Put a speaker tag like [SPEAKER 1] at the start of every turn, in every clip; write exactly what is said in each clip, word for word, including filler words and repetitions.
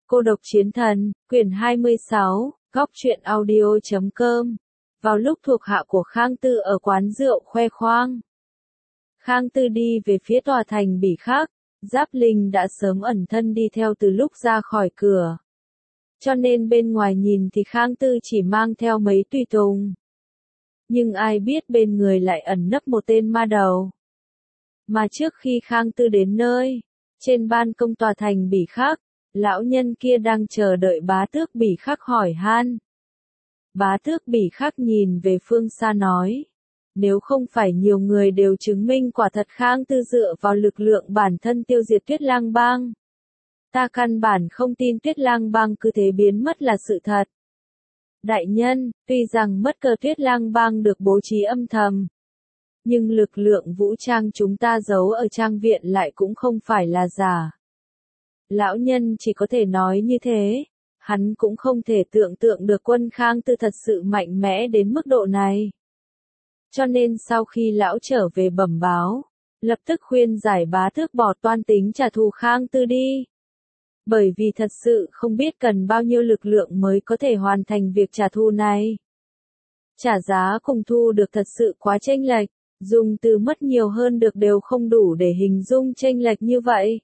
[SPEAKER 1] Cô độc chiến thần, quyển hai mươi sáu, góc truyện audio chấm com. Vào lúc thuộc hạ của Khang Tư ở quán rượu khoe khoang, Khang Tư đi về phía tòa thành Bỉ Khắc, Giáp Linh đã sớm ẩn thân đi theo từ lúc ra khỏi cửa. Cho nên bên ngoài nhìn thì Khang Tư chỉ mang theo mấy tùy tùng. Nhưng ai biết bên người lại ẩn nấp một tên ma đầu. Mà trước khi Khang Tư đến nơi, trên ban công tòa thành Bỉ Khắc, lão nhân kia đang chờ đợi bá tước Bỉ Khắc hỏi han. Bá tước Bỉ Khắc nhìn về phương xa nói, nếu không phải nhiều người đều chứng minh quả thật Khang Tư dựa vào lực lượng bản thân tiêu diệt Tuyết Lang Bang, ta căn bản không tin Tuyết Lang Bang cứ thế biến mất là sự thật. Đại nhân, tuy rằng mất cờ Tuyết Lang Bang được bố trí âm thầm, nhưng lực lượng vũ trang chúng ta giấu ở trang viện lại cũng không phải là giả. Lão nhân chỉ có thể nói như thế, hắn cũng không thể tưởng tượng được quân Khang Tư thật sự mạnh mẽ đến mức độ này. Cho nên sau khi lão trở về bẩm báo, lập tức khuyên giải bá tước bỏ toan tính trả thù Khang Tư đi. Bởi vì thật sự không biết cần bao nhiêu lực lượng mới có thể hoàn thành việc trả thù này. Trả giá cùng thu được thật sự quá chênh lệch, dùng từ mất nhiều hơn được đều không đủ để hình dung chênh lệch như vậy.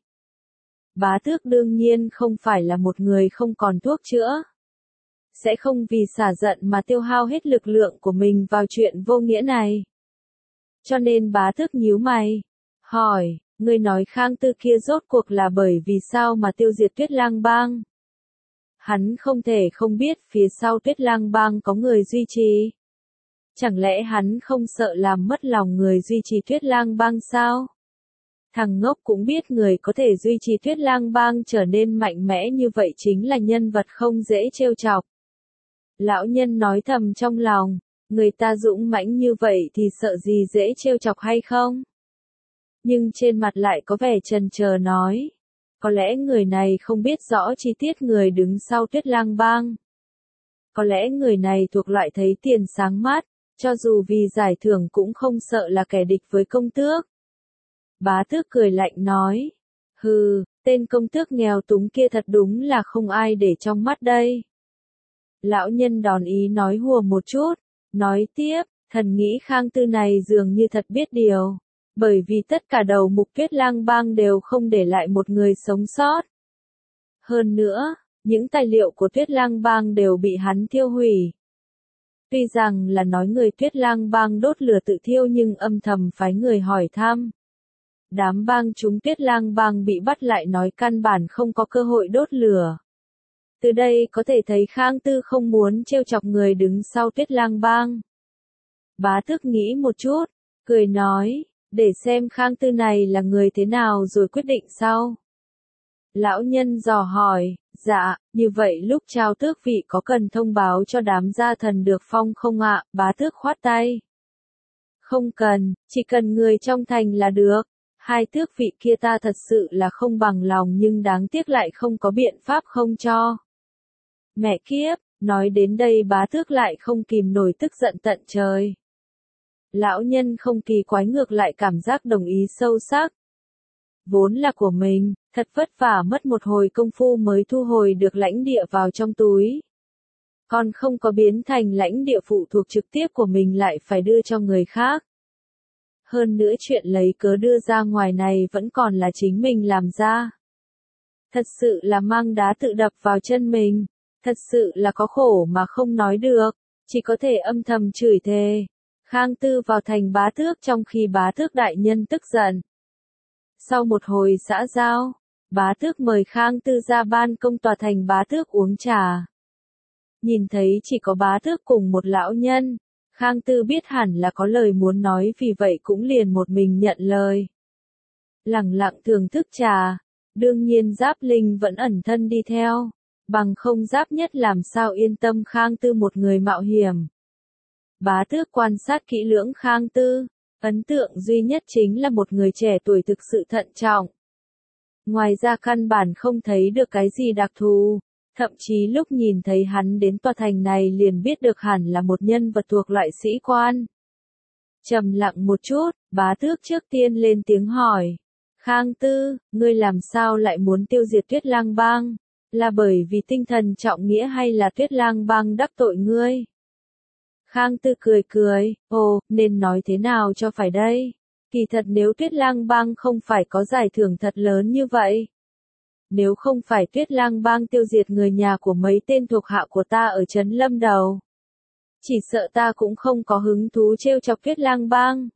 [SPEAKER 1] Bá tước đương nhiên không phải là một người không còn thuốc chữa. Sẽ không vì xả giận mà tiêu hao hết lực lượng của mình vào chuyện vô nghĩa này. Cho nên bá tước nhíu mày, hỏi, ngươi nói Khang Tư kia rốt cuộc là bởi vì sao mà tiêu diệt Tuyết Lang Bang? Hắn không thể không biết phía sau Tuyết Lang Bang có người duy trì. Chẳng lẽ hắn không sợ làm mất lòng người duy trì Tuyết Lang Bang sao? Thằng ngốc cũng biết người có thể duy trì Tuyết Lang Bang trở nên mạnh mẽ như vậy chính là nhân vật không dễ trêu chọc. Lão nhân nói thầm trong lòng, người ta dũng mãnh như vậy thì sợ gì dễ trêu chọc hay không? Nhưng trên mặt lại có vẻ chần chờ nói, có lẽ người này không biết rõ chi tiết người đứng sau Tuyết Lang Bang. Có lẽ người này thuộc loại thấy tiền sáng mắt, cho dù vì giải thưởng cũng không sợ là kẻ địch với công tước. Bá tước cười lạnh nói, hừ, tên công tước nghèo túng kia thật đúng là không ai để trong mắt đây. Lão nhân đòn ý nói hùa một chút, nói tiếp, thần nghĩ Khang Tư này dường như thật biết điều, bởi vì tất cả đầu mục Tuyết Lang Bang đều không để lại một người sống sót. Hơn nữa, những tài liệu của Tuyết Lang Bang đều bị hắn thiêu hủy. Tuy rằng là nói người Tuyết Lang Bang đốt lửa tự thiêu nhưng âm thầm phái người hỏi thăm. Đám bang chúng Tuyết Lang Bang bị bắt lại nói căn bản không có cơ hội đốt lửa. Từ đây có thể thấy Khang Tư không muốn trêu chọc người đứng sau Tuyết Lang Bang. Bá tước nghĩ một chút, cười nói, để xem Khang Tư này là người thế nào rồi quyết định sau. Lão nhân dò hỏi, dạ, như vậy lúc trao tước vị có cần thông báo cho đám gia thần được phong không ạ? Bá tước khoát tay. Không cần, chỉ cần người trong thành là được. Hai tước vị kia ta thật sự là không bằng lòng nhưng đáng tiếc lại không có biện pháp không cho. Mẹ kiếp, nói đến đây bá tước lại không kìm nổi tức giận tận trời. Lão nhân không kỳ quái ngược lại cảm giác đồng ý sâu sắc. Vốn là của mình, thật vất vả mất một hồi công phu mới thu hồi được lãnh địa vào trong túi. Còn không có biến thành lãnh địa phụ thuộc trực tiếp của mình lại phải đưa cho người khác. Hơn nữa chuyện lấy cớ đưa ra ngoài này vẫn còn là chính mình làm ra. Thật sự là mang đá tự đập vào chân mình, thật sự là có khổ mà không nói được, chỉ có thể âm thầm chửi thề. Khang Tư vào thành bá tước trong khi bá tước đại nhân tức giận. Sau một hồi xã giao, bá tước mời Khang Tư ra ban công tòa thành bá tước uống trà. Nhìn thấy chỉ có bá tước cùng một lão nhân, Khang Tư biết hẳn là có lời muốn nói vì vậy cũng liền một mình nhận lời. Lặng lặng thưởng thức trà, đương nhiên Giáp Linh vẫn ẩn thân đi theo, bằng không Giáp Nhất làm sao yên tâm Khang Tư một người mạo hiểm. Bá tước quan sát kỹ lưỡng Khang Tư, ấn tượng duy nhất chính là một người trẻ tuổi thực sự thận trọng. Ngoài ra căn bản không thấy được cái gì đặc thù. Thậm chí lúc nhìn thấy hắn đến tòa thành này liền biết được hẳn là một nhân vật thuộc loại sĩ quan. Trầm lặng một chút, bá tước trước tiên lên tiếng hỏi. Khang Tư, ngươi làm sao lại muốn tiêu diệt Tuyết Lang Bang? Là bởi vì tinh thần trọng nghĩa hay là Tuyết Lang Bang đắc tội ngươi? Khang Tư cười cười, ồ, nên nói thế nào cho phải đây? Kỳ thật nếu Tuyết Lang Bang không phải có giải thưởng thật lớn như vậy. Nếu không phải Tuyết Lang Bang tiêu diệt người nhà của mấy tên thuộc hạ của ta ở trấn Lâm Đầu. Chỉ sợ ta cũng không có hứng thú trêu chọc Tuyết Lang Bang.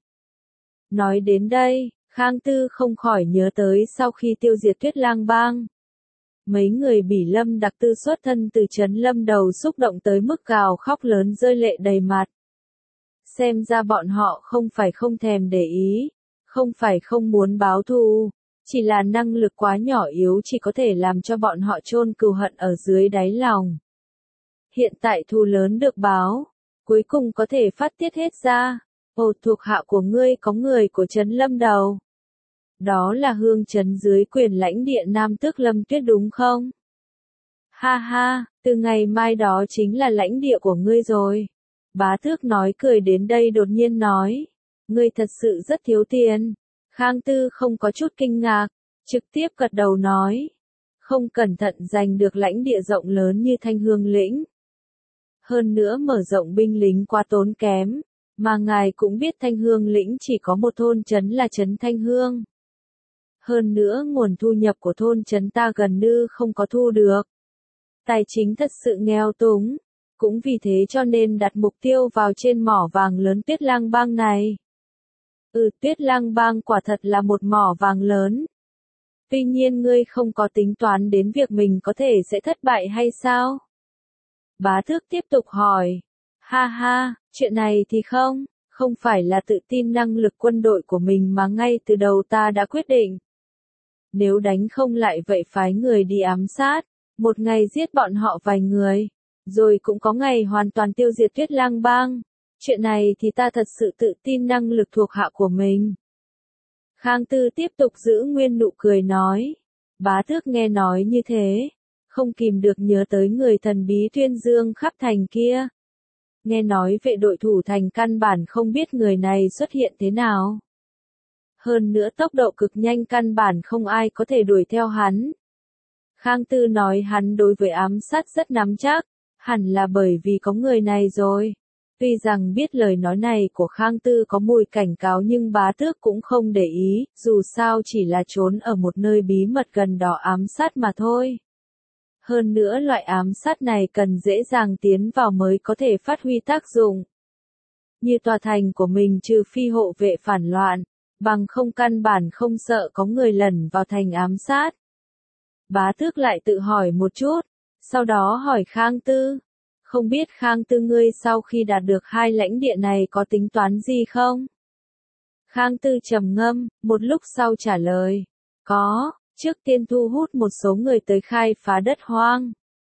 [SPEAKER 1] Nói đến đây, Khang Tư không khỏi nhớ tới sau khi tiêu diệt Tuyết Lang Bang. Mấy người Bỉ Lâm đặc tư xuất thân từ trấn Lâm Đầu xúc động tới mức gào khóc lớn rơi lệ đầy mặt. Xem ra bọn họ không phải không thèm để ý, không phải không muốn báo thù, chỉ là năng lực quá nhỏ yếu chỉ có thể làm cho bọn họ chôn cừu hận ở dưới đáy lòng. Hiện tại thù lớn được báo, cuối cùng có thể phát tiết hết ra. Ồ, thuộc hạ của ngươi có người của trấn Lâm Đầu. Đó là Hương trấn dưới quyền lãnh địa Nam Tước Lâm Tuyết đúng không? Ha ha, từ ngày mai đó chính là lãnh địa của ngươi rồi. Bá Tước nói cười đến đây đột nhiên nói. Ngươi thật sự rất thiếu tiền. Khang Tư không có chút kinh ngạc, trực tiếp gật đầu nói. Không cẩn thận giành được lãnh địa rộng lớn như Thanh Hương lĩnh. Hơn nữa mở rộng binh lính quá tốn kém, mà ngài cũng biết Thanh Hương lĩnh chỉ có một thôn trấn là trấn Thanh Hương. Hơn nữa nguồn thu nhập của thôn trấn ta gần như không có thu được. Tài chính thật sự nghèo túng, cũng vì thế cho nên đặt mục tiêu vào trên mỏ vàng lớn Tuyết Lang Bang này. Ừ, Tuyết Lang Bang quả thật là một mỏ vàng lớn. Tuy nhiên ngươi không có tính toán đến việc mình có thể sẽ thất bại hay sao? Bá Tước tiếp tục hỏi. Ha ha, chuyện này thì không, không phải là tự tin năng lực quân đội của mình mà ngay từ đầu ta đã quyết định. Nếu đánh không lại vậy phái người đi ám sát, một ngày giết bọn họ vài người, rồi cũng có ngày hoàn toàn tiêu diệt Tuyết Lang Bang. Chuyện này thì ta thật sự tự tin năng lực thuộc hạ của mình. Khang Tư tiếp tục giữ nguyên nụ cười nói. Bá Tước nghe nói như thế, không kìm được nhớ tới người thần bí tuyên dương khắp thành kia. Nghe nói vệ đội thủ thành căn bản không biết người này xuất hiện thế nào. Hơn nữa tốc độ cực nhanh căn bản không ai có thể đuổi theo hắn. Khang Tư nói hắn đối với ám sát rất nắm chắc, hẳn là bởi vì có người này rồi. Tuy rằng biết lời nói này của Khang Tư có mùi cảnh cáo nhưng Bá Tước cũng không để ý, dù sao chỉ là trốn ở một nơi bí mật gần đó ám sát mà thôi. Hơn nữa loại ám sát này cần dễ dàng tiến vào mới có thể phát huy tác dụng. Như tòa thành của mình trừ phi hộ vệ phản loạn, bằng không căn bản không sợ có người lẩn vào thành ám sát. Bá Tước lại tự hỏi một chút, sau đó hỏi Khang Tư. Không biết Khang Tư ngươi sau khi đạt được hai lãnh địa này có tính toán gì không? Khang Tư trầm ngâm, một lúc sau trả lời. Có, trước tiên thu hút một số người tới khai phá đất hoang.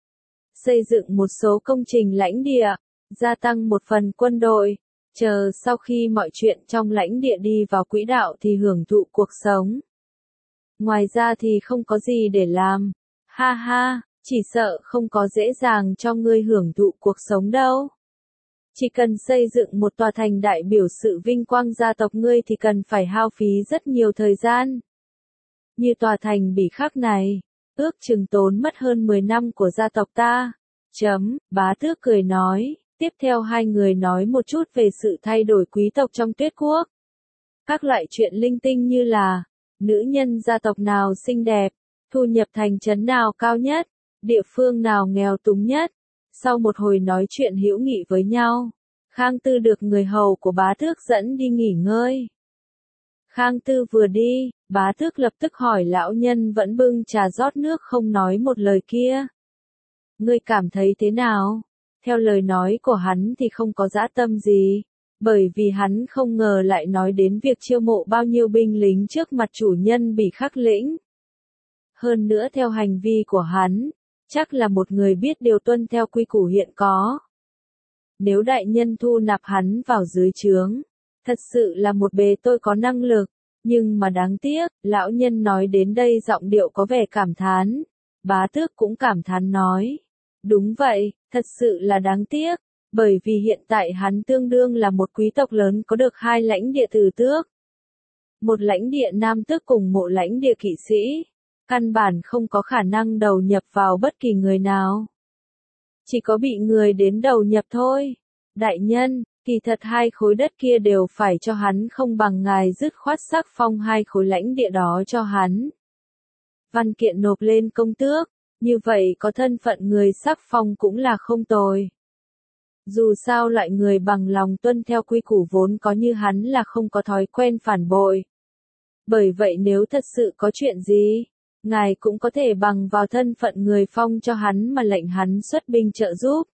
[SPEAKER 1] Xây dựng một số công trình lãnh địa, gia tăng một phần quân đội, chờ sau khi mọi chuyện trong lãnh địa đi vào quỹ đạo thì hưởng thụ cuộc sống. Ngoài ra thì không có gì để làm. Ha ha. Chỉ sợ không có dễ dàng cho ngươi hưởng thụ cuộc sống đâu. Chỉ cần xây dựng một tòa thành đại biểu sự vinh quang gia tộc ngươi thì cần phải hao phí rất nhiều thời gian. Như tòa thành Bỉ Khắc này, ước chừng tốn mất hơn mười năm của gia tộc ta. Chấm, Bá Tước cười nói, tiếp theo hai người nói một chút về sự thay đổi quý tộc trong Tuyết Quốc. Các loại chuyện linh tinh như là, nữ nhân gia tộc nào xinh đẹp, thu nhập thành trấn nào cao nhất, địa phương nào nghèo túng nhất. Sau một hồi nói chuyện hữu nghị với nhau, Khang Tư được người hầu của Bá Tước dẫn đi nghỉ ngơi. Khang Tư vừa đi, Bá Tước lập tức hỏi lão nhân vẫn bưng trà rót nước không nói một lời kia. Ngươi cảm thấy thế nào? Theo lời nói của hắn thì không có dã tâm gì, bởi vì hắn không ngờ lại nói đến việc chiêu mộ bao nhiêu binh lính trước mặt chủ nhân Bỉ Khắc lĩnh. Hơn nữa theo hành vi của hắn, chắc là một người biết điều tuân theo quy củ hiện có. Nếu đại nhân thu nạp hắn vào dưới trướng, thật sự là một bề tôi có năng lực, nhưng mà đáng tiếc, lão nhân nói đến đây giọng điệu có vẻ cảm thán. Bá Tước cũng cảm thán nói, đúng vậy, thật sự là đáng tiếc, bởi vì hiện tại hắn tương đương là một quý tộc lớn có được hai lãnh địa tử tước. Một lãnh địa nam tước cùng một lãnh địa kỵ sĩ. căn bản không có khả năng đầu nhập vào bất kỳ người nào. Chỉ có bị người đến đầu nhập thôi. Đại nhân, kỳ thật hai khối đất kia đều phải cho hắn, không bằng ngài dứt khoát sắc phong hai khối lãnh địa đó cho hắn. Văn kiện nộp lên công tước, như vậy có thân phận người sắc phong cũng là không tồi. Dù sao loại người bằng lòng tuân theo quy củ vốn có như hắn là không có thói quen phản bội. Bởi vậy nếu thật sự có chuyện gì, ngài cũng có thể bằng vào thân phận người phong cho hắn mà lệnh hắn xuất binh trợ giúp.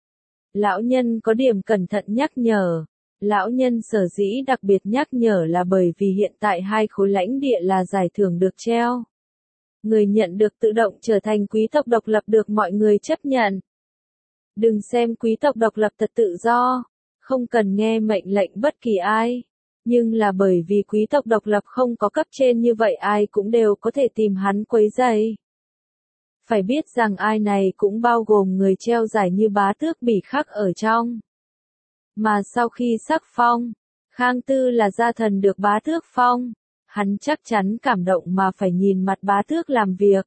[SPEAKER 1] Lão nhân có điểm cẩn thận nhắc nhở. Lão nhân sở dĩ đặc biệt nhắc nhở là bởi vì hiện tại hai khối lãnh địa là giải thưởng được treo. Người nhận được tự động trở thành quý tộc độc lập được mọi người chấp nhận. Đừng xem quý tộc độc lập thật tự do, không cần nghe mệnh lệnh bất kỳ ai. Nhưng là bởi vì quý tộc độc lập không có cấp trên như vậy ai cũng đều có thể tìm hắn quấy rầy. Phải biết rằng ai này cũng bao gồm người treo giải như bá tước Bỉ Khắc ở trong. Mà sau khi sắc phong, Khang Tư là gia thần được bá tước phong, hắn chắc chắn cảm động mà phải nhìn mặt bá tước làm việc.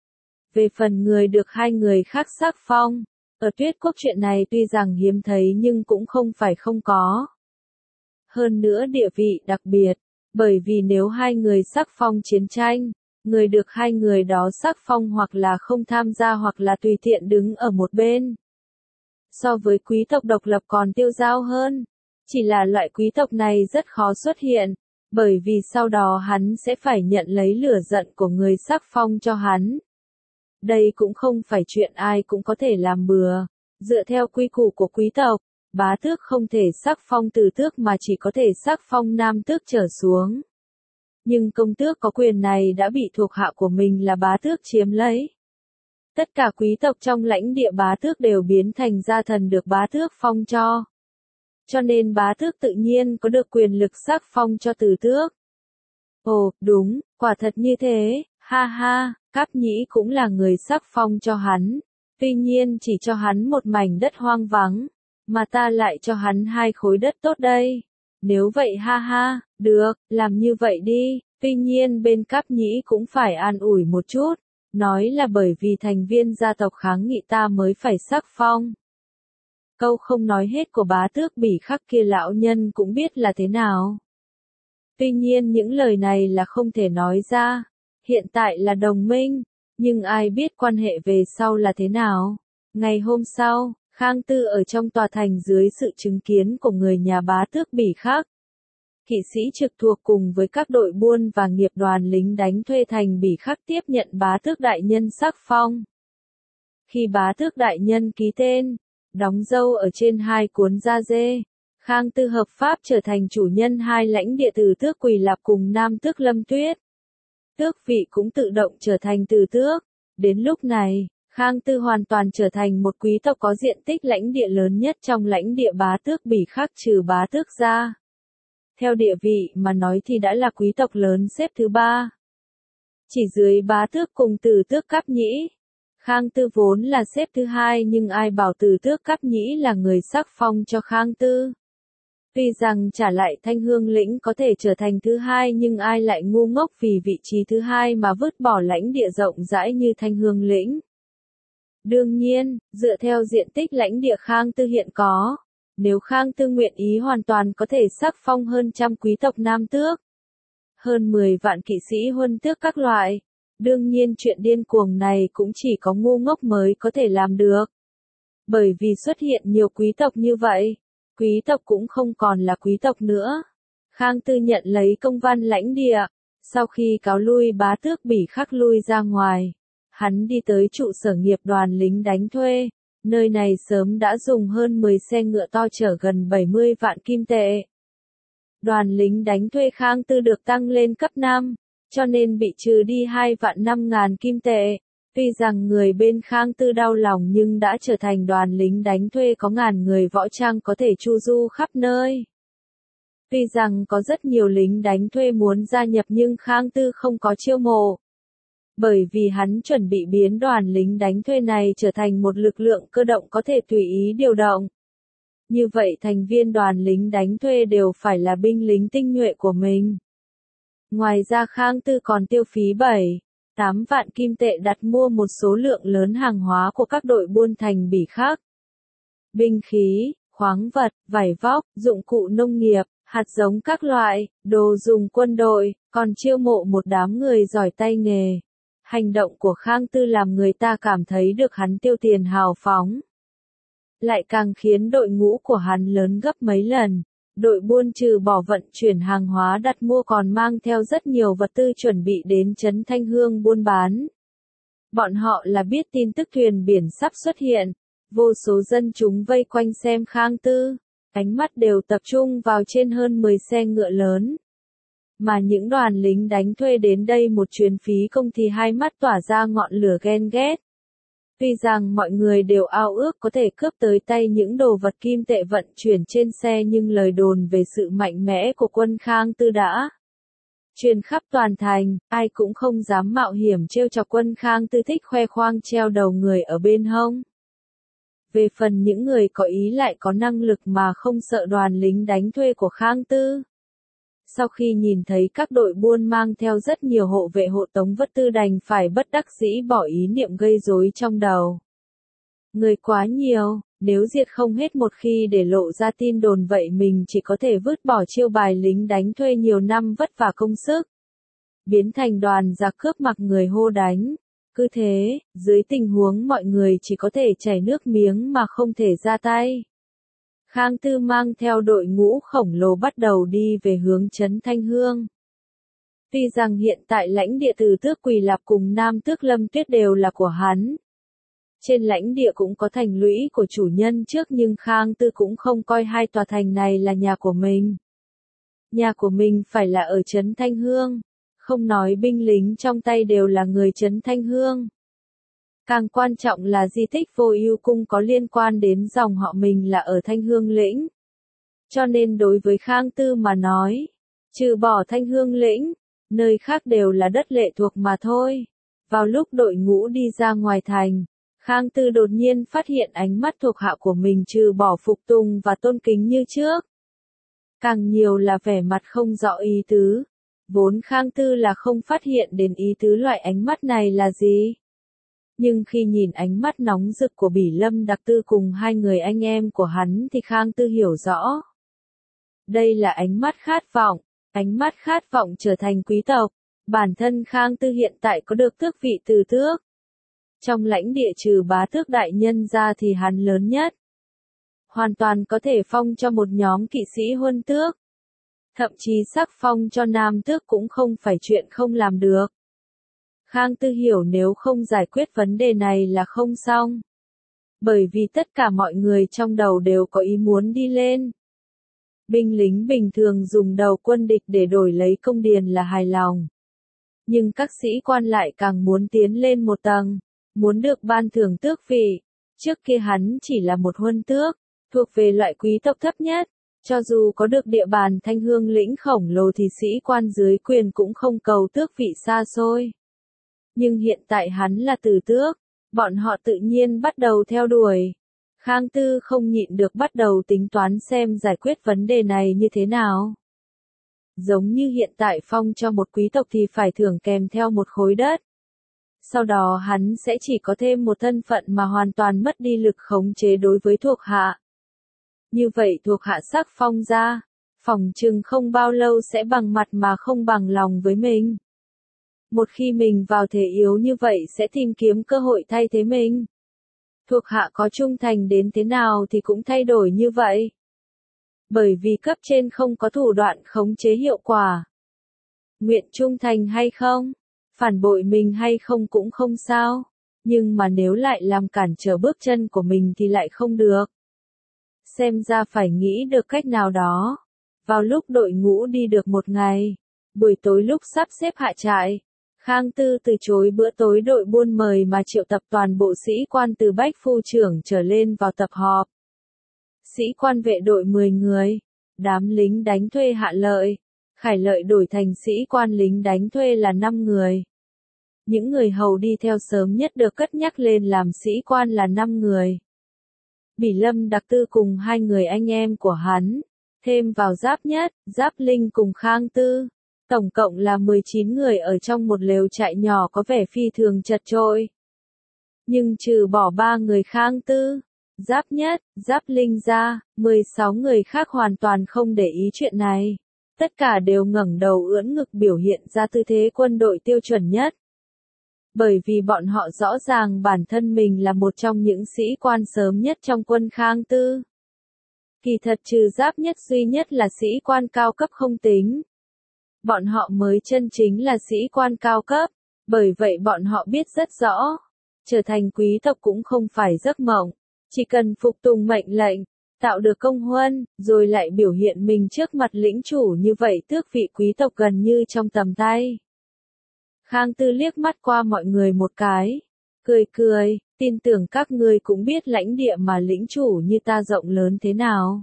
[SPEAKER 1] Về phần người được hai người khác sắc phong, ở Tuyết Quốc chuyện này tuy rằng hiếm thấy nhưng cũng không phải không có. Hơn nữa địa vị đặc biệt, bởi vì nếu hai người sắc phong chiến tranh, người được hai người đó sắc phong hoặc là không tham gia hoặc là tùy tiện đứng ở một bên. So với quý tộc độc lập còn tiêu dao hơn, chỉ là loại quý tộc này rất khó xuất hiện, bởi vì sau đó hắn sẽ phải nhận lấy lửa giận của người sắc phong cho hắn. Đây cũng không phải chuyện ai cũng có thể làm bừa, dựa theo quy củ của quý tộc. Bá tước không thể sắc phong tử tước mà chỉ có thể sắc phong nam tước trở xuống. Nhưng công tước có quyền này đã bị thuộc hạ của mình là bá tước chiếm lấy. Tất cả quý tộc trong lãnh địa bá tước đều biến thành gia thần được bá tước phong cho. Cho nên bá tước tự nhiên có được quyền lực sắc phong cho tử tước. Ồ, đúng, quả thật như thế, ha ha, Cáp Nhĩ cũng là người sắc phong cho hắn. Tuy nhiên chỉ cho hắn một mảnh đất hoang vắng. Mà ta lại cho hắn hai khối đất tốt đây. Nếu vậy ha ha, được, làm như vậy đi. Tuy nhiên bên Cáp Nhĩ cũng phải an ủi một chút. Nói là bởi vì thành viên gia tộc kháng nghị ta mới phải sắc phong. Câu không nói hết của bá tước Bỉ Khắc kia lão nhân cũng biết là thế nào. Tuy nhiên những lời này là không thể nói ra. Hiện tại là đồng minh, nhưng ai biết quan hệ về sau là thế nào. Ngày hôm sau, Khang Tư ở trong tòa thành dưới sự chứng kiến của người nhà bá tước Bỉ Khắc. Kỵ sĩ trực thuộc cùng với các đội buôn và nghiệp đoàn lính đánh thuê thành Bỉ Khắc tiếp nhận bá tước đại nhân sắc phong. Khi bá tước đại nhân ký tên, đóng dâu ở trên hai cuốn da dê, Khang Tư hợp pháp trở thành chủ nhân hai lãnh địa Tử tước Quỳ Lạp cùng Nam tước Lâm Tuyết. Tước vị cũng tự động trở thành Tử tước. Đến lúc này, Khang Tư hoàn toàn trở thành một quý tộc có diện tích lãnh địa lớn nhất trong lãnh địa bá tước Bỉ Khắc trừ bá tước ra. Theo địa vị mà nói thì đã là quý tộc lớn xếp thứ ba. Chỉ dưới bá tước cùng tử tước Cáp Nhĩ. Khang Tư vốn là xếp thứ hai nhưng ai bảo tử tước Cáp Nhĩ là người sắc phong cho Khang Tư. Tuy rằng trả lại Thanh Hương lĩnh có thể trở thành thứ hai nhưng ai lại ngu ngốc vì vị trí thứ hai mà vứt bỏ lãnh địa rộng rãi như Thanh Hương lĩnh. Đương nhiên, dựa theo diện tích lãnh địa Khang Tư hiện có, nếu Khang Tư nguyện ý hoàn toàn có thể sắc phong hơn trăm quý tộc nam tước, hơn mười vạn kỵ sĩ huân tước các loại. Đương nhiên chuyện điên cuồng này cũng chỉ có ngu ngốc mới có thể làm được. Bởi vì xuất hiện nhiều quý tộc như vậy, quý tộc cũng không còn là quý tộc nữa. Khang Tư nhận lấy công văn lãnh địa, sau khi cáo lui bá tước Bỉ Khắc lui ra ngoài. Hắn đi tới trụ sở nghiệp đoàn lính đánh thuê, nơi này sớm đã dùng hơn mười xe ngựa to chở gần bảy mươi vạn kim tệ. Đoàn lính đánh thuê Khang Tư được tăng lên cấp năm, cho nên bị trừ đi hai vạn năm ngàn kim tệ. Tuy rằng người bên Khang Tư đau lòng nhưng đã trở thành đoàn lính đánh thuê có ngàn người võ trang có thể chu du khắp nơi. Tuy rằng có rất nhiều lính đánh thuê muốn gia nhập nhưng Khang Tư không có chiêu mộ. Bởi vì hắn chuẩn bị biến đoàn lính đánh thuê này trở thành một lực lượng cơ động có thể tùy ý điều động. Như vậy thành viên đoàn lính đánh thuê đều phải là binh lính tinh nhuệ của mình. Ngoài ra Khang Tư còn tiêu phí bảy, tám vạn kim tệ đặt mua một số lượng lớn hàng hóa của các đội buôn thành Bỉ khác. Binh khí, khoáng vật, vải vóc, dụng cụ nông nghiệp, hạt giống các loại, đồ dùng quân đội, còn chiêu mộ một đám người giỏi tay nghề. Hành động của Khang Tư làm người ta cảm thấy được hắn tiêu tiền hào phóng. Lại càng khiến đội ngũ của hắn lớn gấp mấy lần. Đội buôn trừ bỏ vận chuyển hàng hóa đặt mua còn mang theo rất nhiều vật tư chuẩn bị đến trấn Thanh Hương buôn bán. Bọn họ là biết tin tức thuyền biển sắp xuất hiện. Vô số dân chúng vây quanh xem Khang Tư. Ánh mắt đều tập trung vào trên hơn mười xe ngựa lớn. Mà những đoàn lính đánh thuê đến đây một chuyến phí công thì hai mắt tỏa ra ngọn lửa ghen ghét. Tuy rằng mọi người đều ao ước có thể cướp tới tay những đồ vật kim tệ vận chuyển trên xe nhưng lời đồn về sự mạnh mẽ của quân Khang Tư đã truyền khắp toàn thành, ai cũng không dám mạo hiểm trêu chọc quân Khang Tư thích khoe khoang treo đầu người ở bên hông. Về phần những người có ý lại có năng lực mà không sợ đoàn lính đánh thuê của Khang Tư. Sau khi nhìn thấy các đội buôn mang theo rất nhiều hộ vệ hộ tống vật tư đành phải bất đắc dĩ bỏ ý niệm gây rối trong đầu. Người quá nhiều, nếu diệt không hết một khi để lộ ra tin đồn vậy mình chỉ có thể vứt bỏ chiêu bài lính đánh thuê nhiều năm vất vả công sức. Biến thành đoàn giặc cướp mặc người hô đánh. Cứ thế, dưới tình huống mọi người chỉ có thể chảy nước miếng mà không thể ra tay. Khang Tư mang theo đội ngũ khổng lồ bắt đầu đi về hướng trấn Thanh Hương. Tuy rằng hiện tại lãnh địa từ Tước Quỳ Lạp cùng Nam Tước Lâm Tuyết đều là của hắn. Trên lãnh địa cũng có thành lũy của chủ nhân trước nhưng Khang Tư cũng không coi hai tòa thành này là nhà của mình. Nhà của mình phải là ở trấn Thanh Hương. Không nói binh lính trong tay đều là người trấn Thanh Hương. Càng quan trọng là di tích Vô Ưu Cung có liên quan đến dòng họ mình là ở Thanh Hương Lĩnh. Cho nên đối với Khang Tư mà nói, trừ bỏ Thanh Hương Lĩnh, nơi khác đều là đất lệ thuộc mà thôi. Vào lúc đội ngũ đi ra ngoài thành, Khang Tư đột nhiên phát hiện ánh mắt thuộc hạ của mình trừ bỏ phục tùng và tôn kính như trước. Càng nhiều là vẻ mặt không rõ ý tứ. Vốn Khang Tư là không phát hiện đến ý tứ loại ánh mắt này là gì. Nhưng khi nhìn ánh mắt nóng rực của Bỉ Lâm Đặc Tư cùng hai người anh em của hắn thì Khang Tư hiểu rõ. Đây là ánh mắt khát vọng, ánh mắt khát vọng trở thành quý tộc. Bản thân Khang Tư hiện tại có được tước vị từ tước. Trong lãnh địa trừ bá tước đại nhân ra thì hắn lớn nhất. Hoàn toàn có thể phong cho một nhóm kỵ sĩ huân tước. Thậm chí sắc phong cho nam tước cũng không phải chuyện không làm được. Khang Tư hiểu nếu không giải quyết vấn đề này là không xong. Bởi vì tất cả mọi người trong đầu đều có ý muốn đi lên. Binh lính bình thường dùng đầu quân địch để đổi lấy công điền là hài lòng. Nhưng các sĩ quan lại càng muốn tiến lên một tầng, muốn được ban thưởng tước vị. Trước kia hắn chỉ là một huân tước, thuộc về loại quý tộc thấp nhất. Cho dù có được địa bàn Thanh Hương Lĩnh khổng lồ thì sĩ quan dưới quyền cũng không cầu tước vị xa xôi. Nhưng hiện tại hắn là tử tước, bọn họ tự nhiên bắt đầu theo đuổi. Khang Tư không nhịn được bắt đầu tính toán xem giải quyết vấn đề này như thế nào. Giống như hiện tại phong cho một quý tộc thì phải thưởng kèm theo một khối đất. Sau đó hắn sẽ chỉ có thêm một thân phận mà hoàn toàn mất đi lực khống chế đối với thuộc hạ. Như vậy thuộc hạ sắc phong ra, phỏng chừng không bao lâu sẽ bằng mặt mà không bằng lòng với mình. Một khi mình vào thế yếu như vậy sẽ tìm kiếm cơ hội thay thế mình. Thuộc hạ có trung thành đến thế nào thì cũng thay đổi như vậy. Bởi vì cấp trên không có thủ đoạn khống chế hiệu quả. Nguyện trung thành hay không, phản bội mình hay không cũng không sao. Nhưng mà nếu lại làm cản trở bước chân của mình thì lại không được. Xem ra phải nghĩ được cách nào đó. Vào lúc đội ngũ đi được một ngày, buổi tối lúc sắp xếp hạ trại, Khang Tư từ chối bữa tối đội buôn mời mà triệu tập toàn bộ sĩ quan từ bách phu trưởng trở lên vào tập họp. Sĩ quan vệ đội mười người, đám lính đánh thuê Hạ Lợi, Khải Lợi đổi thành sĩ quan lính đánh thuê là năm người. Những người hầu đi theo sớm nhất được cất nhắc lên làm sĩ quan là năm người. Bỉ Lâm Đặc Tư cùng hai người anh em của hắn, thêm vào Giáp Nhất, Giáp Linh cùng Khang Tư. Tổng cộng là mười chín người ở trong một lều trại nhỏ có vẻ phi thường chật chội. Nhưng trừ bỏ ba người Khang Tư, Giáp Nhất, Giáp Linh ra, mười sáu người khác hoàn toàn không để ý chuyện này. Tất cả đều ngẩng đầu ưỡn ngực biểu hiện ra tư thế quân đội tiêu chuẩn nhất. Bởi vì bọn họ rõ ràng bản thân mình là một trong những sĩ quan sớm nhất trong quân Khang Tư. Kỳ thật trừ Giáp Nhất duy nhất là sĩ quan cao cấp không tính. Bọn họ mới chân chính là sĩ quan cao cấp, bởi vậy bọn họ biết rất rõ, trở thành quý tộc cũng không phải giấc mộng, chỉ cần phục tùng mệnh lệnh, tạo được công huân, rồi lại biểu hiện mình trước mặt lĩnh chủ như vậy tước vị quý tộc gần như trong tầm tay. Khang Tư liếc mắt qua mọi người một cái, cười cười, tin tưởng các ngươi cũng biết lãnh địa mà lĩnh chủ như ta rộng lớn thế nào.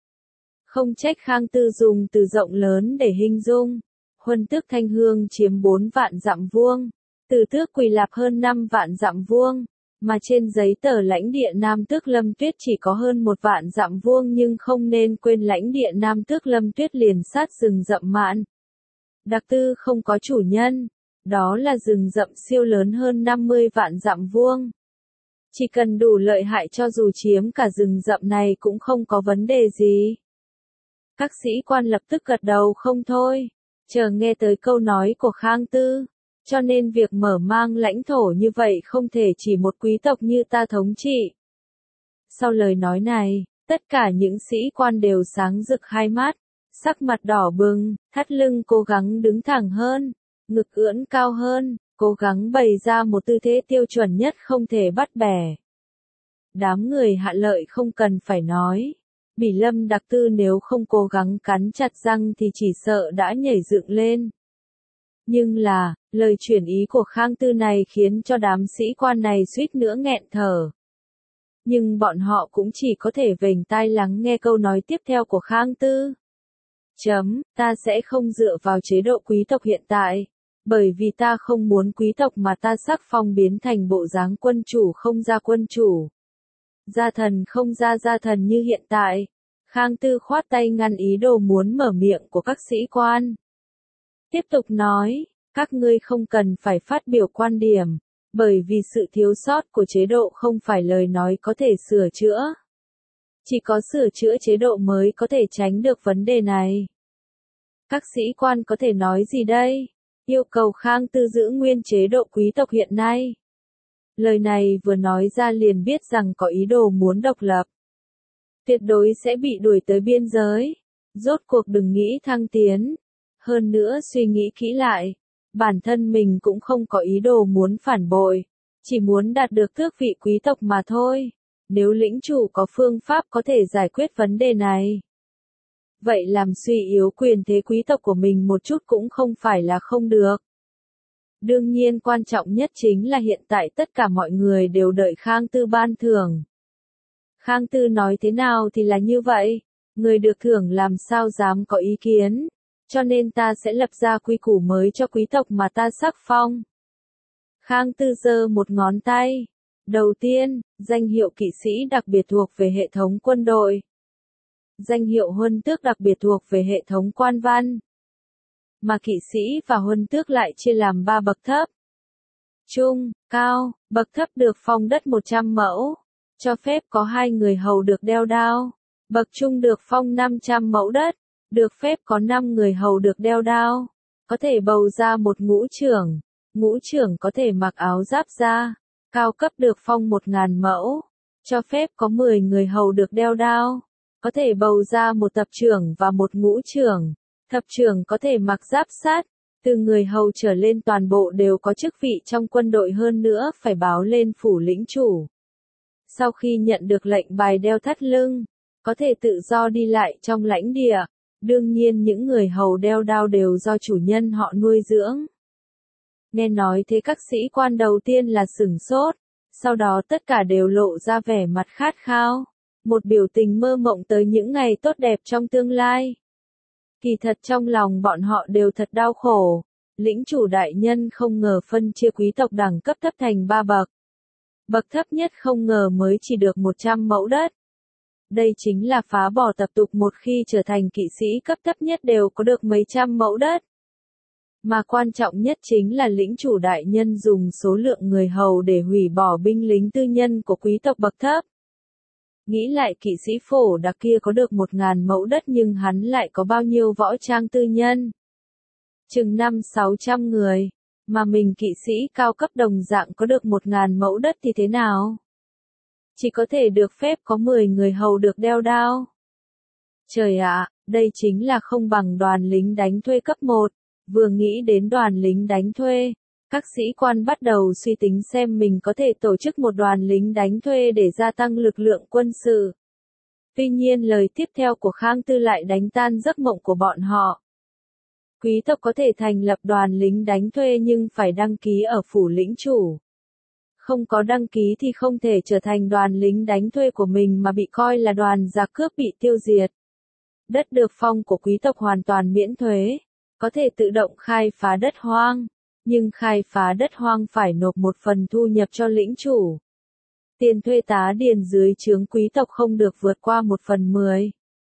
[SPEAKER 1] Không trách Khang Tư dùng từ rộng lớn để hình dung. Huân tước Thanh Hương chiếm bốn vạn dặm vuông, Từ tước Quỳ Lạp hơn năm vạn dặm vuông, mà trên giấy tờ lãnh địa Nam tước Lâm Tuyết chỉ có hơn một vạn dặm vuông, nhưng không nên quên lãnh địa Nam tước Lâm Tuyết liền sát rừng rậm mạn. Đặc tư không có chủ nhân, đó là rừng rậm siêu lớn hơn năm mươi vạn dặm vuông. Chỉ cần đủ lợi hại cho dù chiếm cả rừng rậm này cũng không có vấn đề gì. Các sĩ quan lập tức gật đầu không thôi, chờ nghe tới câu nói của Khang Tư, cho nên việc mở mang lãnh thổ như vậy không thể chỉ một quý tộc như ta thống trị. Sau lời nói này, tất cả những sĩ quan đều sáng rực hai mắt, sắc mặt đỏ bừng, thắt lưng cố gắng đứng thẳng hơn, ngực ưỡn cao hơn, cố gắng bày ra một tư thế tiêu chuẩn nhất không thể bắt bẻ. Đám người Hạ Lợi không cần phải nói. Bỉ Lâm Đặc Tư nếu không cố gắng cắn chặt răng thì chỉ sợ đã nhảy dựng lên. Nhưng là, lời chuyển ý của Khang Tư này khiến cho đám sĩ quan này suýt nữa nghẹn thở. Nhưng bọn họ cũng chỉ có thể vểnh tai lắng nghe câu nói tiếp theo của Khang Tư. Chấm, ta sẽ không dựa vào chế độ quý tộc hiện tại, bởi vì ta không muốn quý tộc mà ta sắc phong biến thành bộ dáng quân chủ không ra quân chủ. Gia thần không ra gia thần như hiện tại. Khang Tư khoát tay ngăn ý đồ muốn mở miệng của các sĩ quan. Tiếp tục nói, các ngươi không cần phải phát biểu quan điểm, bởi vì sự thiếu sót của chế độ không phải lời nói có thể sửa chữa. Chỉ có sửa chữa chế độ mới có thể tránh được vấn đề này. Các sĩ quan có thể nói gì đây? Yêu cầu Khang Tư giữ nguyên chế độ quý tộc hiện nay. Lời này vừa nói ra liền biết rằng có ý đồ muốn độc lập. Tuyệt đối sẽ bị đuổi tới biên giới. Rốt cuộc đừng nghĩ thăng tiến. Hơn nữa suy nghĩ kỹ lại. Bản thân mình cũng không có ý đồ muốn phản bội. Chỉ muốn đạt được tước vị quý tộc mà thôi. Nếu lĩnh chủ có phương pháp có thể giải quyết vấn đề này. Vậy làm suy yếu quyền thế quý tộc của mình một chút cũng không phải là không được. Đương nhiên quan trọng nhất chính là hiện tại tất cả mọi người đều đợi Khang Tư ban thưởng. Khang Tư nói thế nào thì là như vậy, người được thưởng làm sao dám có ý kiến, cho nên ta sẽ lập ra quy củ mới cho quý tộc mà ta sắc phong. Khang Tư giơ một ngón tay. Đầu tiên, danh hiệu kỵ sĩ đặc biệt thuộc về hệ thống quân đội. Danh hiệu huân tước đặc biệt thuộc về hệ thống quan văn. Mà kỵ sĩ và huân tước lại chia làm ba bậc thấp. Trung, cao, bậc thấp được phong đất một trăm mẫu, cho phép có hai người hầu được đeo đao. Bậc trung được phong năm trăm mẫu đất, được phép có năm người hầu được đeo đao. Có thể bầu ra một ngũ trưởng, ngũ trưởng có thể mặc áo giáp da. Cao cấp được phong một ngàn mẫu, cho phép có mười người hầu được đeo đao. Có thể bầu ra một tập trưởng và một ngũ trưởng. Thập trưởng có thể mặc giáp sát, từ người hầu trở lên toàn bộ đều có chức vị trong quân đội, hơn nữa phải báo lên phủ lĩnh chủ. Sau khi nhận được lệnh bài đeo thắt lưng, có thể tự do đi lại trong lãnh địa. Đương nhiên những người hầu đeo đao đều do chủ nhân họ nuôi dưỡng. Nghe nói thế các sĩ quan đầu tiên là sửng sốt, sau đó tất cả đều lộ ra vẻ mặt khát khao, một biểu tình mơ mộng tới những ngày tốt đẹp trong tương lai. Kỳ thật trong lòng bọn họ đều thật đau khổ, lĩnh chủ đại nhân không ngờ phân chia quý tộc đẳng cấp thấp thành ba bậc. Bậc thấp nhất không ngờ mới chỉ được một trăm mẫu đất. Đây chính là phá bỏ tập tục một khi trở thành kỵ sĩ cấp thấp nhất đều có được mấy trăm mẫu đất. Mà quan trọng nhất chính là lĩnh chủ đại nhân dùng số lượng người hầu để hủy bỏ binh lính tư nhân của quý tộc bậc thấp. Nghĩ lại kỵ sĩ phổ đặc kia có được một ngàn mẫu đất nhưng hắn lại có bao nhiêu võ trang tư nhân. Chừng năm sáu trăm người, mà mình kỵ sĩ cao cấp đồng dạng có được một ngàn mẫu đất thì thế nào? Chỉ có thể được phép có mười người hầu được đeo đao. Trời ạ, đây chính là không bằng đoàn lính đánh thuê cấp một. Vừa nghĩ đến đoàn lính đánh thuê, các sĩ quan bắt đầu suy tính xem mình có thể tổ chức một đoàn lính đánh thuê để gia tăng lực lượng quân sự. Tuy nhiên lời tiếp theo của Khang Tư lại đánh tan giấc mộng của bọn họ. Quý tộc có thể thành lập đoàn lính đánh thuê nhưng phải đăng ký ở phủ lĩnh chủ. Không có đăng ký thì không thể trở thành đoàn lính đánh thuê của mình mà bị coi là đoàn giặc cướp bị tiêu diệt. Đất được phong của quý tộc hoàn toàn miễn thuế, có thể tự động khai phá đất hoang, nhưng khai phá đất hoang phải nộp một phần thu nhập cho lĩnh chủ. Tiền thuê tá điền dưới trướng quý tộc không được vượt qua một phần mười.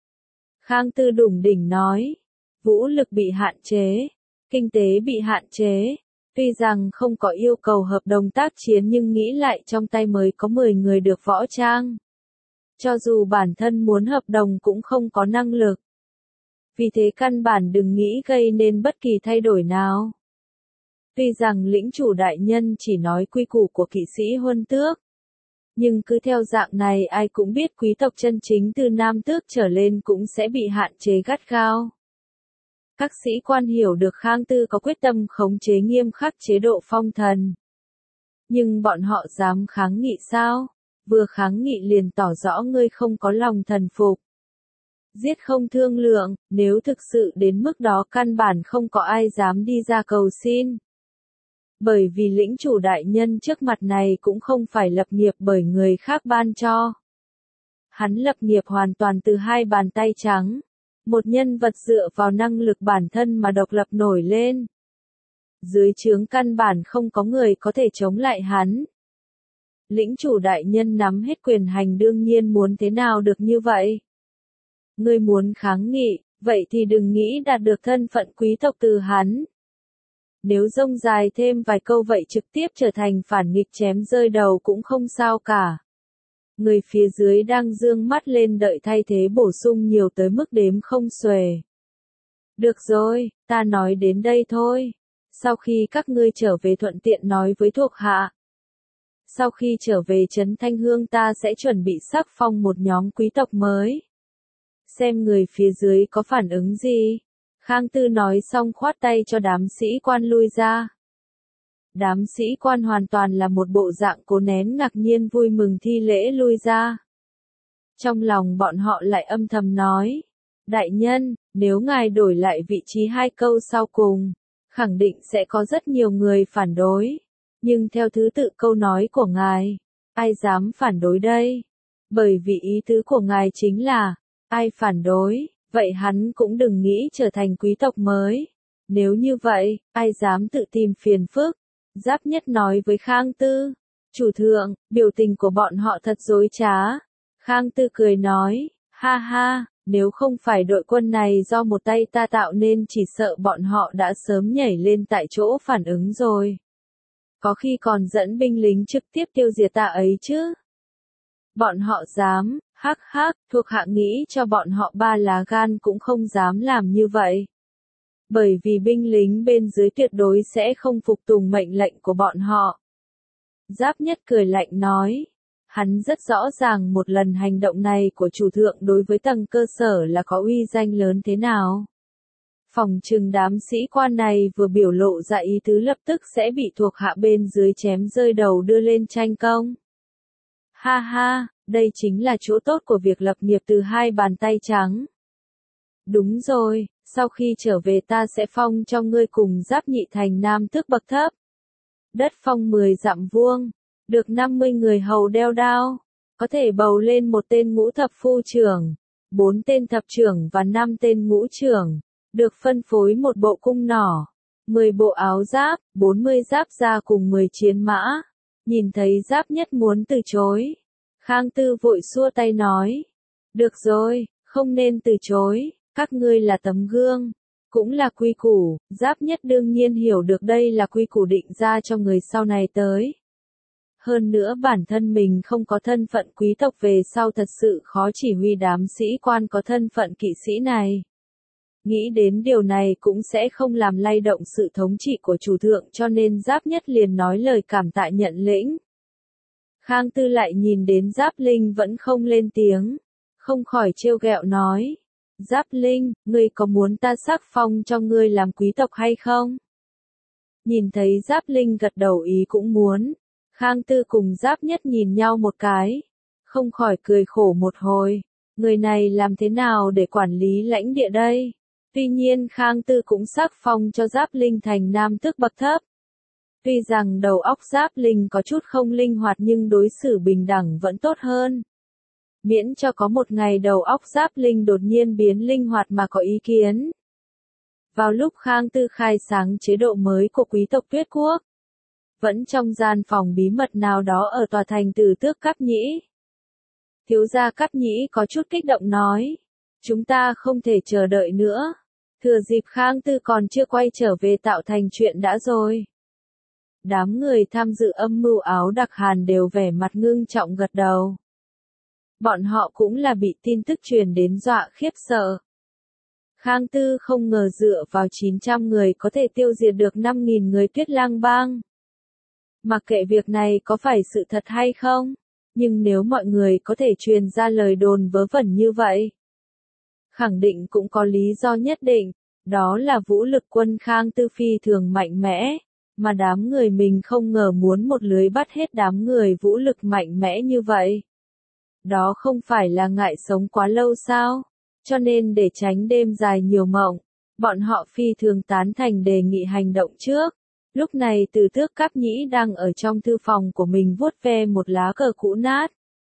[SPEAKER 1] Khang Tư đủng đỉnh nói, vũ lực bị hạn chế, kinh tế bị hạn chế. Tuy rằng không có yêu cầu hợp đồng tác chiến nhưng nghĩ lại trong tay mới có mười người được võ trang. Cho dù bản thân muốn hợp đồng cũng không có năng lực. Vì thế căn bản đừng nghĩ gây nên bất kỳ thay đổi nào. Tuy rằng lĩnh chủ đại nhân chỉ nói quy củ của kỵ sĩ huân tước. Nhưng cứ theo dạng này ai cũng biết quý tộc chân chính từ nam tước trở lên cũng sẽ bị hạn chế gắt gao. Các sĩ quan hiểu được Khang Tư có quyết tâm khống chế nghiêm khắc chế độ phong thần. Nhưng bọn họ dám kháng nghị sao? Vừa kháng nghị liền tỏ rõ ngươi không có lòng thần phục. Giết không thương lượng, nếu thực sự đến mức đó căn bản không có ai dám đi ra cầu xin. Bởi vì lĩnh chủ đại nhân trước mặt này cũng không phải lập nghiệp bởi người khác ban cho. Hắn lập nghiệp hoàn toàn từ hai bàn tay trắng. Một nhân vật dựa vào năng lực bản thân mà độc lập nổi lên. Dưới trướng căn bản không có người có thể chống lại hắn. Lĩnh chủ đại nhân nắm hết quyền hành đương nhiên muốn thế nào được như vậy. Ngươi muốn kháng nghị, vậy thì đừng nghĩ đạt được thân phận quý tộc từ hắn. Nếu rông dài thêm vài câu vậy trực tiếp trở thành phản nghịch chém rơi đầu cũng không sao cả. Người phía dưới đang dương mắt lên đợi thay thế bổ sung nhiều tới mức đếm không xuể. Được rồi, ta nói đến đây thôi. Sau khi các ngươi trở về thuận tiện nói với thuộc hạ. Sau khi trở về Trấn Thanh Hương ta sẽ chuẩn bị sắc phong một nhóm quý tộc mới. Xem người phía dưới có phản ứng gì. Khang Tư nói xong khoát tay cho đám sĩ quan lui ra. Đám sĩ quan hoàn toàn là một bộ dạng cố nén ngạc nhiên vui mừng thi lễ lui ra. Trong lòng bọn họ lại âm thầm nói. Đại nhân, nếu ngài đổi lại vị trí hai câu sau cùng, khẳng định sẽ có rất nhiều người phản đối. Nhưng theo thứ tự câu nói của ngài, ai dám phản đối đây? Bởi vì ý tứ của ngài chính là, ai phản đối, vậy hắn cũng đừng nghĩ trở thành quý tộc mới. Nếu như vậy, ai dám tự tìm phiền phức? Giáp Nhất nói với Khang Tư. Chủ thượng, biểu tình của bọn họ thật dối trá. Khang Tư cười nói, ha ha, nếu không phải đội quân này do một tay ta tạo nên chỉ sợ bọn họ đã sớm nhảy lên tại chỗ phản ứng rồi. Có khi còn dẫn binh lính trực tiếp tiêu diệt ta ấy chứ. Bọn họ dám, hắc hắc, thuộc hạ nghĩ cho bọn họ ba lá gan cũng không dám làm như vậy. Bởi vì binh lính bên dưới tuyệt đối sẽ không phục tùng mệnh lệnh của bọn họ. Giáp Nhất cười lạnh nói. Hắn rất rõ ràng một lần hành động này của chủ thượng đối với tầng cơ sở là có uy danh lớn thế nào. Phòng trừng đám sĩ quan này vừa biểu lộ ra ý tứ lập tức sẽ bị thuộc hạ bên dưới chém rơi đầu đưa lên tranh công. Ha ha, đây chính là chỗ tốt của việc lập nghiệp từ hai bàn tay trắng. Đúng rồi, sau khi trở về ta sẽ phong cho ngươi cùng Giáp Nhị thành nam tước bậc thấp. Đất phong mười dặm vuông, được năm mươi người hầu đeo đao, có thể bầu lên một tên ngũ thập phu trưởng, bốn tên thập trưởng và năm tên ngũ trưởng, được phân phối một bộ cung nỏ, mười bộ áo giáp, bốn mươi giáp da cùng mười chiến mã. Nhìn thấy Giáp Nhất muốn từ chối, Khang Tư vội xua tay nói, được rồi, không nên từ chối, các ngươi là tấm gương, cũng là quy củ, Giáp Nhất đương nhiên hiểu được đây là quy củ định ra cho người sau này tới. Hơn nữa bản thân mình không có thân phận quý tộc về sau thật sự khó chỉ huy đám sĩ quan có thân phận kỵ sĩ này. Nghĩ đến điều này cũng sẽ không làm lay động sự thống trị của chủ thượng cho nên Giáp Nhất liền nói lời cảm tạ nhận lĩnh. Khang Tư lại nhìn đến Giáp Linh vẫn không lên tiếng, không khỏi trêu ghẹo nói. Giáp Linh, ngươi có muốn ta sắc phong cho ngươi làm quý tộc hay không? Nhìn thấy Giáp Linh gật đầu ý cũng muốn, Khang Tư cùng Giáp Nhất nhìn nhau một cái, không khỏi cười khổ một hồi, người này làm thế nào để quản lý lãnh địa đây? Tuy nhiên Khang Tư cũng sắc phong cho Giáp Linh thành nam tước bậc thấp. Tuy rằng đầu óc Giáp Linh có chút không linh hoạt nhưng đối xử bình đẳng vẫn tốt hơn. Miễn cho có một ngày đầu óc Giáp Linh đột nhiên biến linh hoạt mà có ý kiến. Vào lúc Khang Tư khai sáng chế độ mới của quý tộc Tuyết Quốc, vẫn trong gian phòng bí mật nào đó ở tòa thành Tử Tước Cáp Nhĩ. Thiếu gia Cáp Nhĩ có chút kích động nói, chúng ta không thể chờ đợi nữa. Thừa dịp Khang Tư còn chưa quay trở về tạo thành chuyện đã rồi. Đám người tham dự âm mưu áo đặc hàn đều vẻ mặt ngưng trọng gật đầu. Bọn họ cũng là bị tin tức truyền đến dọa khiếp sợ. Khang Tư không ngờ dựa vào chín trăm người có thể tiêu diệt được năm nghìn người Tuyết Lang Bang. Mặc kệ việc này có phải sự thật hay không, nhưng nếu mọi người có thể truyền ra lời đồn vớ vẩn như vậy, khẳng định cũng có lý do nhất định, đó là vũ lực quân Khang Tư phi thường mạnh mẽ, mà đám người mình không ngờ muốn một lưới bắt hết đám người vũ lực mạnh mẽ như vậy. Đó không phải là ngại sống quá lâu sao? Cho nên để tránh đêm dài nhiều mộng, bọn họ phi thường tán thành đề nghị hành động trước. Lúc này Tử Tước Cáp Nhĩ đang ở trong thư phòng của mình vuốt ve một lá cờ cũ nát.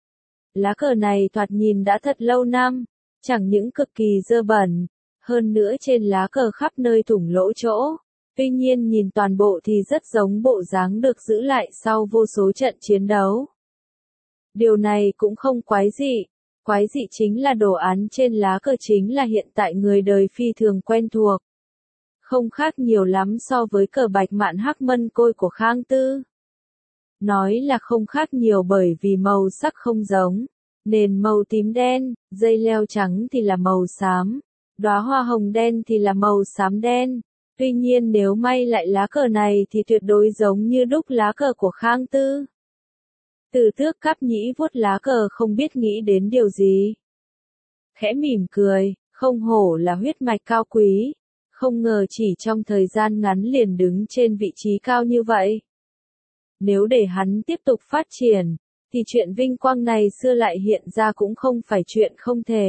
[SPEAKER 1] Lá cờ này thoạt nhìn đã thật lâu năm, chẳng những cực kỳ dơ bẩn, hơn nữa trên lá cờ khắp nơi thủng lỗ chỗ. Tuy nhiên nhìn toàn bộ thì rất giống bộ dáng được giữ lại sau vô số trận chiến đấu. Điều này cũng không quái dị, quái dị chính là đồ án trên lá cờ chính là hiện tại người đời phi thường quen thuộc. Không khác nhiều lắm so với cờ bạch mạn hắc mân côi của Khang Tư. Nói là không khác nhiều bởi vì màu sắc không giống, nền màu tím đen, dây leo trắng thì là màu xám, đóa hoa hồng đen thì là màu xám đen. Tuy nhiên nếu may lại lá cờ này thì tuyệt đối giống như đúc lá cờ của Khang Tư. Tử Tước Cáp Nhĩ vuốt lá cờ không biết nghĩ đến điều gì. Khẽ mỉm cười, không hổ là huyết mạch cao quý, không ngờ chỉ trong thời gian ngắn liền đứng trên vị trí cao như vậy. Nếu để hắn tiếp tục phát triển, thì chuyện vinh quang này xưa lại hiện ra cũng không phải chuyện không thể.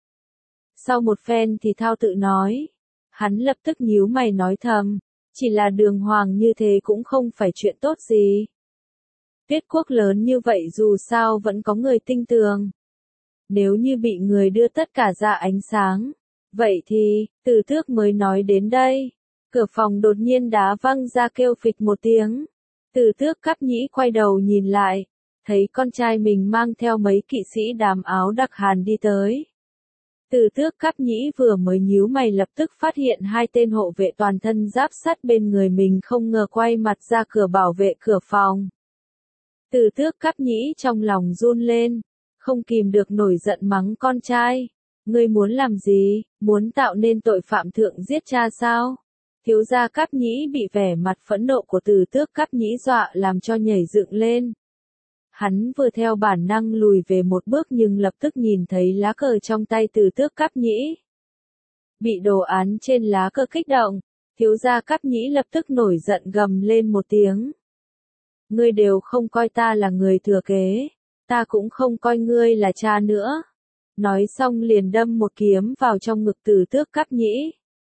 [SPEAKER 1] Sau một phen thì thao tự nói, hắn lập tức nhíu mày nói thầm, chỉ là đường hoàng như thế cũng không phải chuyện tốt gì. Tuyết Quốc lớn như vậy dù sao vẫn có người tinh tường. Nếu như bị người đưa tất cả ra ánh sáng, vậy thì, Tử Tước mới nói đến đây. Cửa phòng đột nhiên đá văng ra kêu phịch một tiếng. Tử Tước Cáp Nhĩ quay đầu nhìn lại, thấy con trai mình mang theo mấy kỵ sĩ đàm áo đặc hàn đi tới. Tử Tước Cáp Nhĩ vừa mới nhíu mày lập tức phát hiện hai tên hộ vệ toàn thân giáp sắt bên người mình không ngờ quay mặt ra cửa bảo vệ cửa phòng. Tử Tước Cáp Nhĩ trong lòng run lên, không kìm được nổi giận mắng con trai. Ngươi muốn làm gì, muốn tạo nên tội phạm thượng giết cha sao? Thiếu gia Cáp Nhĩ bị vẻ mặt phẫn nộ của Tử Tước Cáp Nhĩ dọa làm cho nhảy dựng lên. Hắn vừa theo bản năng lùi về một bước nhưng lập tức nhìn thấy lá cờ trong tay Tử Tước Cáp Nhĩ. Bị đồ án trên lá cờ kích động, thiếu gia Cáp Nhĩ lập tức nổi giận gầm lên một tiếng. Ngươi đều không coi ta là người thừa kế, ta cũng không coi ngươi là cha nữa. Nói xong liền đâm một kiếm vào trong ngực Tử Tước Cáp Nhĩ.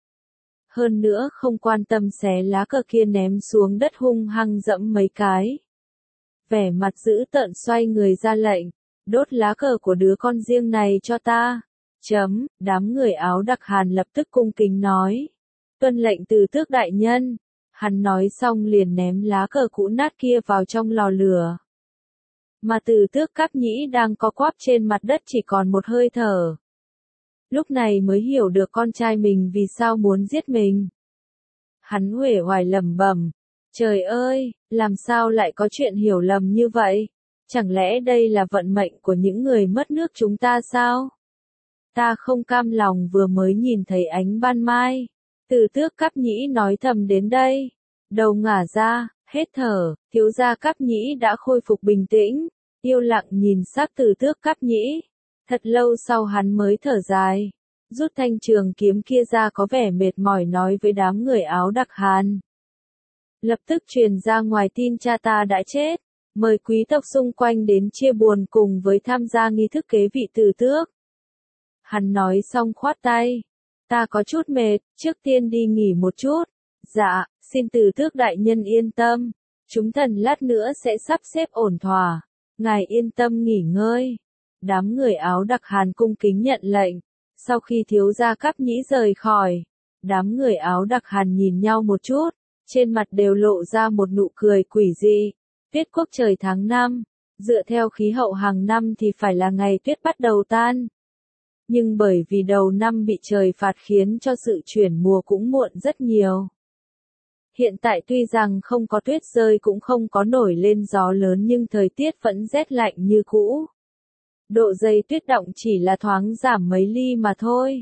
[SPEAKER 1] Hơn nữa không quan tâm xé lá cờ kia ném xuống đất hung hăng dẫm mấy cái. Vẻ mặt dữ tợn xoay người ra lệnh, đốt lá cờ của đứa con riêng này cho ta. Chấm, đám người áo đặc hàn lập tức cung kính nói. Tuân lệnh Tử Tước đại nhân. Hắn nói xong liền ném lá cờ cũ nát kia vào trong lò lửa. Mà Tử Tước Cáp Nhĩ đang co quắp trên mặt đất chỉ còn một hơi thở. lúc này mới hiểu được con trai mình vì sao muốn giết mình. Hắn uể oải lẩm bẩm, trời ơi, làm sao lại có chuyện hiểu lầm như vậy? Chẳng lẽ đây là vận mệnh của những người mất nước chúng ta sao? Ta không cam lòng vừa mới nhìn thấy ánh ban mai. Từ Tước Cáp Nhĩ nói thầm đến đây. Đầu ngả ra, hết thở, thiếu gia Cáp Nhĩ đã khôi phục bình tĩnh, yêu lặng nhìn xác Từ Tước Cáp Nhĩ. Thật lâu sau hắn mới thở dài, rút thanh trường kiếm kia ra có vẻ mệt mỏi nói với đám người áo đặc hàn. Lập tức truyền ra ngoài tin cha ta đã chết, mời quý tộc xung quanh đến chia buồn cùng với tham gia nghi thức kế vị Từ Tước. Hắn nói xong khoát tay, ta có chút mệt, trước tiên đi nghỉ một chút. Dạ, xin Từ Tước đại nhân yên tâm, chúng thần lát nữa sẽ sắp xếp ổn thỏa, ngài yên tâm nghỉ ngơi. Đám người áo đặc hàn cung kính nhận lệnh, sau khi thiếu gia Cáp Nhĩ rời khỏi, đám người áo đặc hàn nhìn nhau một chút, trên mặt đều lộ ra một nụ cười quỷ dị. Tuyết quốc trời tháng năm, dựa theo khí hậu hàng năm thì phải là ngày tuyết bắt đầu tan. Nhưng bởi vì đầu năm bị trời phạt khiến cho sự chuyển mùa cũng muộn rất nhiều. Hiện tại tuy rằng không có tuyết rơi cũng không có nổi lên gió lớn nhưng thời tiết vẫn rét lạnh như cũ. Độ dày tuyết động chỉ là thoáng giảm mấy ly mà thôi.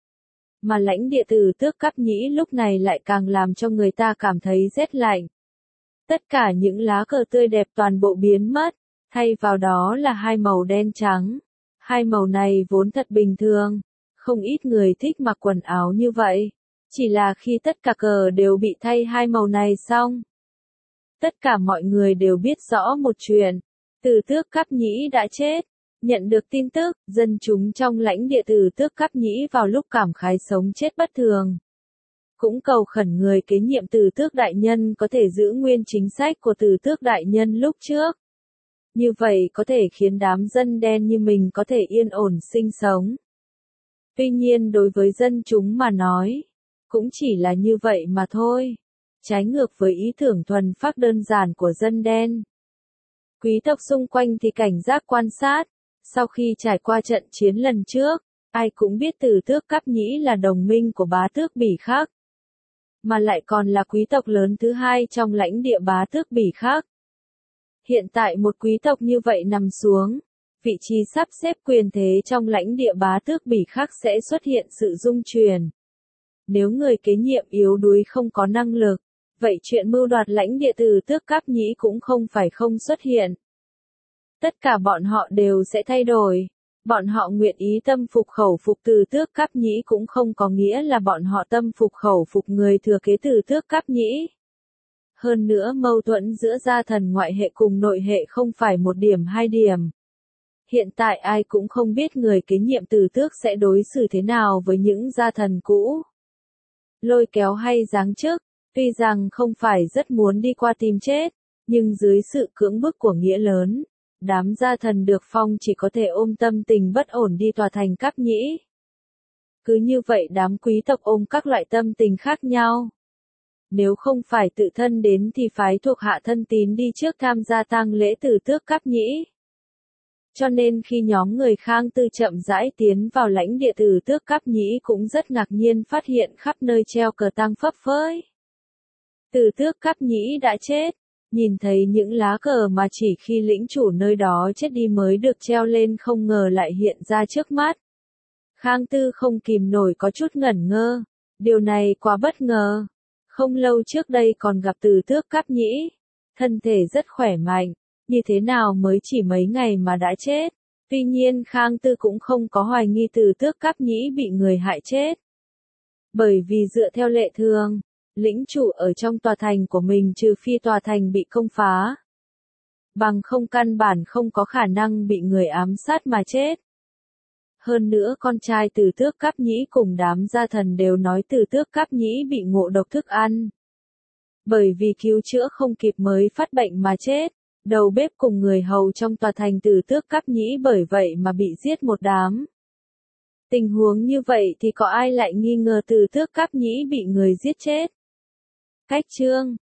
[SPEAKER 1] Mà lãnh địa Từ Tước Cáp Nhĩ lúc này lại càng làm cho người ta cảm thấy rét lạnh. Tất cả những lá cờ tươi đẹp toàn bộ biến mất, thay vào đó là hai màu đen trắng. Hai màu này vốn thật bình thường, không ít người thích mặc quần áo như vậy. Chỉ là khi tất cả cờ đều bị thay hai màu này xong. Tất cả mọi người đều biết rõ một chuyện, Từ Tước Cáp Nhĩ đã chết. Nhận được tin tức, dân chúng trong lãnh địa Từ Tước Cáp Nhĩ vào lúc cảm khái sống chết bất thường. Cũng cầu khẩn người kế nhiệm Từ Tước đại nhân có thể giữ nguyên chính sách của Từ Tước đại nhân lúc trước. Như vậy có thể khiến đám dân đen như mình có thể yên ổn sinh sống. Tuy nhiên đối với dân chúng mà nói, cũng chỉ là như vậy mà thôi. Trái ngược với ý tưởng thuần phác đơn giản của dân đen. Quý tộc xung quanh thì cảnh giác quan sát. Sau khi trải qua trận chiến lần trước, ai cũng biết Từ Tước Cáp Nhĩ là đồng minh của bá tước Bỉ Khắc. Mà lại còn là quý tộc lớn thứ hai trong lãnh địa bá tước Bỉ Khắc. Hiện tại một quý tộc như vậy nằm xuống, vị trí sắp xếp quyền thế trong lãnh địa bá tước Bỉ Khắc sẽ xuất hiện sự rung chuyển. Nếu người kế nhiệm yếu đuối không có năng lực, vậy chuyện mưu đoạt lãnh địa Từ Tước Cáp Nhĩ cũng không phải không xuất hiện. Tất cả bọn họ đều sẽ thay đổi. Bọn họ nguyện ý tâm phục khẩu phục Từ Tước Cáp Nhĩ cũng không có nghĩa là bọn họ tâm phục khẩu phục người thừa kế Từ Tước Cáp Nhĩ. Hơn nữa mâu thuẫn giữa gia thần ngoại hệ cùng nội hệ không phải một điểm hai điểm. Hiện tại ai cũng không biết người kế nhiệm Từ Tước sẽ đối xử thế nào với những gia thần cũ. Lôi kéo hay giáng chức, tuy rằng không phải rất muốn đi qua tìm chết, nhưng dưới sự cưỡng bức của nghĩa lớn, đám gia thần được phong chỉ có thể ôm tâm tình bất ổn đi tòa thành Cáp Nhĩ. Cứ như vậy đám quý tộc ôm các loại tâm tình khác nhau. Nếu không phải tự thân đến thì phái thuộc hạ thân tín đi trước tham gia tang lễ Từ Tước Cáp Nhĩ. Cho nên khi nhóm người Khang Tư chậm rãi tiến vào lãnh địa Từ Tước Cáp Nhĩ cũng rất ngạc nhiên phát hiện khắp nơi treo cờ tang phấp phới. Từ Tước Cáp Nhĩ đã chết. Nhìn thấy những lá cờ mà chỉ khi lĩnh chủ nơi đó chết đi mới được treo lên không ngờ lại hiện ra trước mắt. Khang Tư không kìm nổi có chút ngẩn ngơ. Điều này quá bất ngờ. Không lâu trước đây còn gặp Từ Tước Cáp Nhĩ. Thân thể rất khỏe mạnh. Như thế nào mới chỉ mấy ngày mà đã chết. Tuy nhiên Khang Tư cũng không có hoài nghi Từ Tước Cáp Nhĩ bị người hại chết. Bởi vì dựa theo lệ thường, lĩnh chủ ở trong tòa thành của mình trừ phi tòa thành bị công phá. Bằng không căn bản không có khả năng bị người ám sát mà chết. Hơn nữa con trai Từ Tước Cáp Nhĩ cùng đám gia thần đều nói Từ Tước Cáp Nhĩ bị ngộ độc thức ăn. Bởi vì cứu chữa không kịp mới phát bệnh mà chết, đầu bếp cùng người hầu trong tòa thành Từ Tước Cáp Nhĩ bởi vậy mà bị giết một đám. Tình huống như vậy thì có ai lại nghi ngờ Từ Tước Cáp Nhĩ bị người giết chết? Cách chương